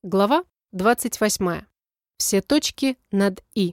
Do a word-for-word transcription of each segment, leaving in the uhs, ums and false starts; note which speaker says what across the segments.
Speaker 1: Глава двадцать восьмая. Все точки над «и».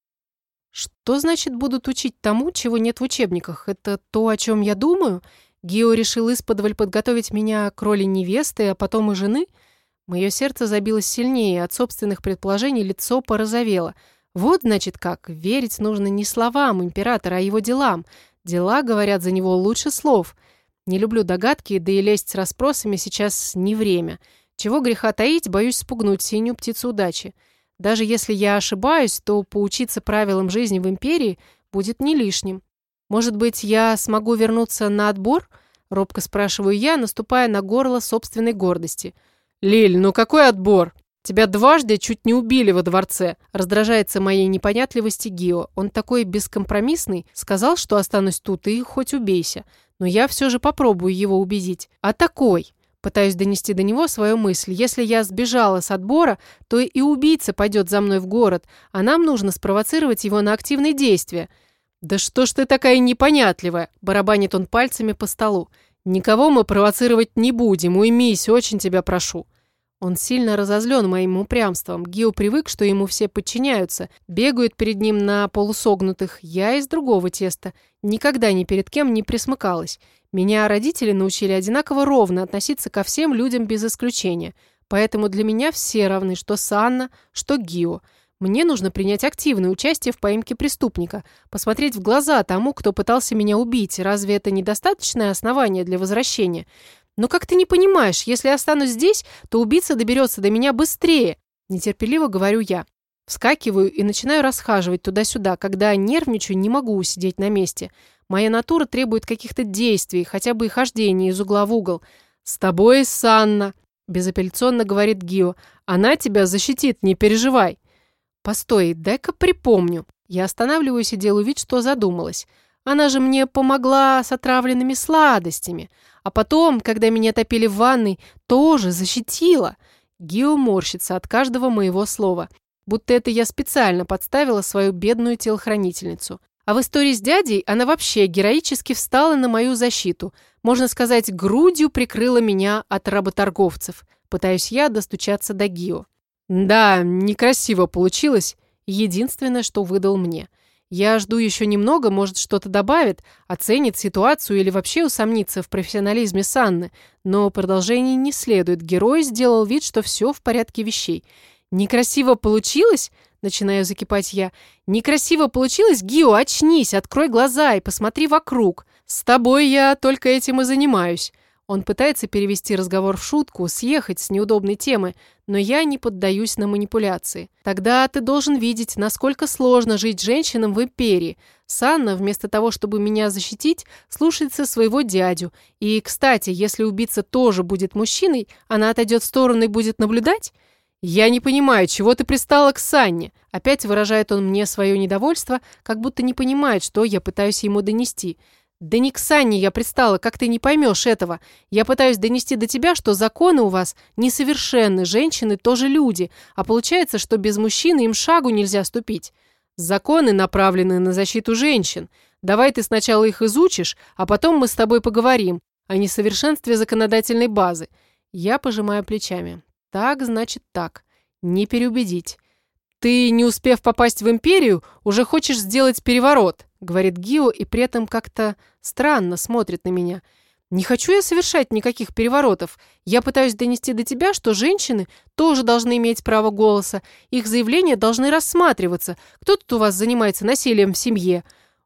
Speaker 1: Что значит будут учить тому, чего нет в учебниках? Это то, о чем я думаю? Гио решил исподволь подготовить меня к роли невесты, а потом и жены? Мое сердце забилось сильнее, от собственных предположений лицо порозовело. Вот, значит, как. Верить нужно не словам императора, а его делам. Дела говорят за него лучше слов. Не люблю догадки, да и лезть с расспросами сейчас не время. Чего греха таить, боюсь спугнуть синюю птицу удачи. Даже если я ошибаюсь, то поучиться правилам жизни в империи будет не лишним. Может быть, я смогу вернуться на отбор? Робко спрашиваю я, наступая на горло собственной гордости. «Лиль, ну какой отбор? Тебя дважды чуть не убили во дворце», раздражается моей непонятливости Гио. Он такой бескомпромиссный, сказал, что останусь тут и хоть убейся. Но я все же попробую его убедить. А такой... Пытаюсь донести до него свою мысль. Если я сбежала с отбора, то и убийца пойдет за мной в город, а нам нужно спровоцировать его на активные действия. «Да что ж ты такая непонятливая?» – барабанит он пальцами по столу. «Никого мы провоцировать не будем, уймись, очень тебя прошу». Он сильно разозлен моим упрямством. Гио привык, что ему все подчиняются, бегают перед ним на полусогнутых. Я из другого теста. Никогда ни перед кем не присмыкалась. Меня родители научили одинаково ровно относиться ко всем людям без исключения. Поэтому для меня все равны, что Санна, что Гио. Мне нужно принять активное участие в поимке преступника, посмотреть в глаза тому, кто пытался меня убить. Разве это недостаточное основание для возвращения? Но как ты не понимаешь, если я останусь здесь, то убийца доберется до меня быстрее. Нетерпеливо говорю я. Вскакиваю и начинаю расхаживать туда-сюда. Когда нервничаю, не могу усидеть на месте. Моя натура требует каких-то действий, хотя бы и хождения из угла в угол. «С тобой, Санна», – безапелляционно говорит Гио. «Она тебя защитит, не переживай». «Постой, дай-ка припомню». Я останавливаюсь и делаю вид, что задумалась. Она же мне помогла с отравленными сладостями. А потом, когда меня топили в ванной, тоже защитила. Гио морщится от каждого моего слова. Будто это я специально подставила свою бедную телохранительницу. А в истории с дядей она вообще героически встала на мою защиту. Можно сказать, грудью прикрыла меня от работорговцев. Пытаюсь я достучаться до Гио. Да, некрасиво получилось. Единственное, что выдал мне. Я жду еще немного, может, что-то добавит, оценит ситуацию или вообще усомнится в профессионализме Санны. Но продолжений не следует. Герой сделал вид, что все в порядке вещей. «Некрасиво получилось?» – начинаю закипать я. «Некрасиво получилось? Гио, очнись, открой глаза и посмотри вокруг. С тобой я только этим и занимаюсь». Он пытается перевести разговор в шутку, съехать с неудобной темы, но я не поддаюсь на манипуляции. Тогда ты должен видеть, насколько сложно жить женщинам в империи. Санна, вместо того, чтобы меня защитить, слушается своего дядю. И, кстати, если убийца тоже будет мужчиной, она отойдет в сторону и будет наблюдать? «Я не понимаю, чего ты пристала к Санне?» Опять выражает он мне свое недовольство, как будто не понимает, что я пытаюсь ему донести. «Да не к Санне я пристала, как ты не поймешь этого. Я пытаюсь донести до тебя, что законы у вас несовершенны, женщины тоже люди, а получается, что без мужчины им шагу нельзя ступить. Законы направлены на защиту женщин. Давай ты сначала их изучишь, а потом мы с тобой поговорим о несовершенстве законодательной базы». Я пожимаю плечами. Так, значит так. Не переубедить. «Ты, не успев попасть в империю, уже хочешь сделать переворот», говорит Гио и при этом как-то странно смотрит на меня. «Не хочу я совершать никаких переворотов. Я пытаюсь донести до тебя, что женщины тоже должны иметь право голоса. Их заявления должны рассматриваться. Кто тут у вас занимается насилием в семье?»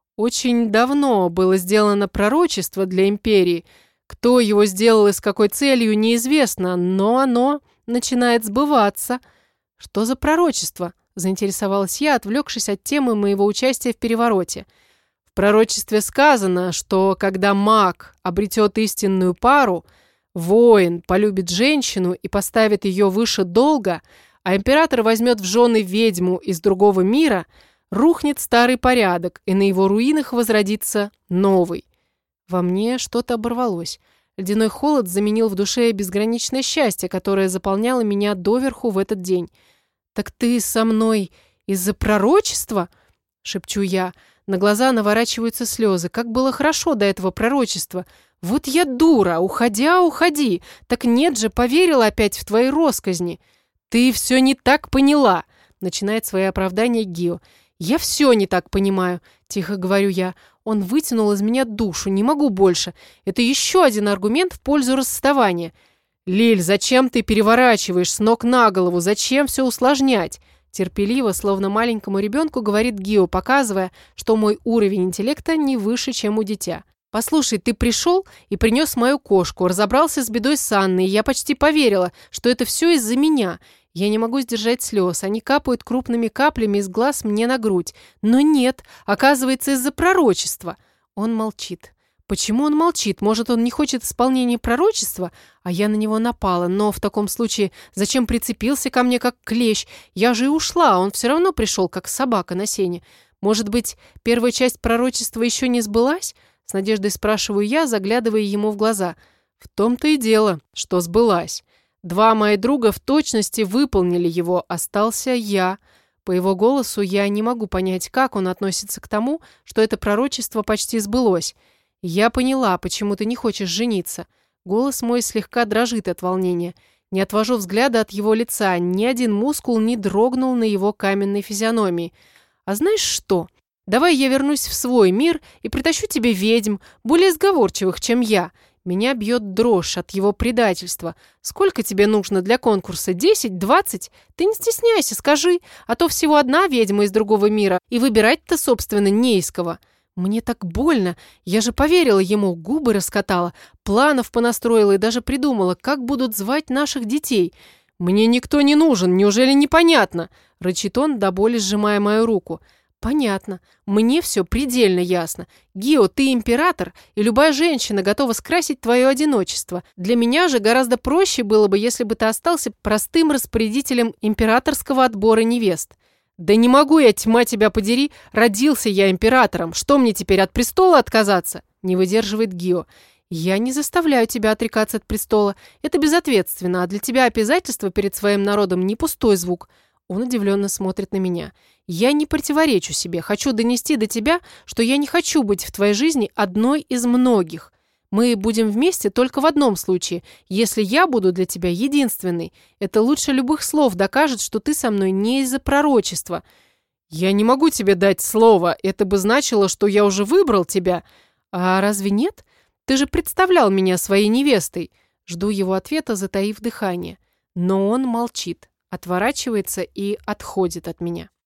Speaker 1: Очень давно было сделано пророчество для империи. Кто его сделал и с какой целью, неизвестно, но оно начинает сбываться. «Что за пророчество?» – заинтересовалась я, отвлекшись от темы моего участия в перевороте. В пророчестве сказано, что когда маг обретет истинную пару, воин полюбит женщину и поставит ее выше долга, а император возьмет в жены ведьму из другого мира, рухнет старый порядок, и на его руинах возродится новый. Во мне что-то оборвалось. Ледяной холод заменил в душе безграничное счастье, которое заполняло меня доверху в этот день. «Так ты со мной из-за пророчества?» – шепчу я. На глаза наворачиваются слезы. Как было хорошо до этого пророчества. Вот я дура, уходя, уходи. Так нет же, поверила опять в твои россказни. «Ты все не так поняла», — начинает свои оправдания Гио. «Я все не так понимаю», — тихо говорю я. «Он вытянул из меня душу, не могу больше. Это еще один аргумент в пользу расставания». «Лиль, зачем ты переворачиваешь с ног на голову? Зачем все усложнять?» Терпеливо, словно маленькому ребенку, говорит Гио, показывая, что мой уровень интеллекта не выше, чем у дитя. «Послушай, ты пришел и принес мою кошку, разобрался с бедой с Анной, и я почти поверила, что это все из-за меня. Я не могу сдержать слез, они капают крупными каплями из глаз мне на грудь. Но нет, оказывается, из-за пророчества». Он молчит. Почему он молчит? Может, он не хочет исполнения пророчества? А я на него напала. Но в таком случае зачем прицепился ко мне как клещ? Я же и ушла, а он все равно пришел, как собака на сене. Может быть, первая часть пророчества еще не сбылась? С надеждой спрашиваю я, заглядывая ему в глаза. В том-то и дело, что сбылась. Два мои друга в точности выполнили его, остался я. По его голосу я не могу понять, как он относится к тому, что это пророчество почти сбылось. «Я поняла, почему ты не хочешь жениться». Голос мой слегка дрожит от волнения. Не отвожу взгляда от его лица, ни один мускул не дрогнул на его каменной физиономии. «А знаешь что? Давай я вернусь в свой мир и притащу тебе ведьм, более сговорчивых, чем я». Меня бьет дрожь от его предательства. «Сколько тебе нужно для конкурса? Десять? Двадцать? Ты не стесняйся, скажи, а то всего одна ведьма из другого мира, и выбирать-то, собственно, не из кого». Мне так больно. Я же поверила ему, губы раскатала, планов понастроила и даже придумала, как будут звать наших детей. «Мне никто не нужен, неужели непонятно?» — рычит он, до боли сжимая мою руку. «Понятно. Мне все предельно ясно. Гио, ты император, и любая женщина готова скрасить твое одиночество. Для меня же гораздо проще было бы, если бы ты остался простым распорядителем императорского отбора невест». «Да не могу я, тьма тебя подери, родился я императором. Что мне теперь, от престола отказаться?» Не выдерживает Гио. «Я не заставляю тебя отрекаться от престола. Это безответственно, а для тебя обязательство перед своим народом не пустой звук». Он удивленно смотрит на меня. «Я не противоречу себе. Хочу донести до тебя, что я не хочу быть в твоей жизни одной из многих. Мы будем вместе только в одном случае, если я буду для тебя единственной. Это лучше любых слов докажет, что ты со мной не из-за пророчества». «Я не могу тебе дать слово. Это бы значило, что я уже выбрал тебя». «А разве нет? Ты же представлял меня своей невестой». Жду его ответа, затаив дыхание. Но он молчит, отворачивается и отходит от меня.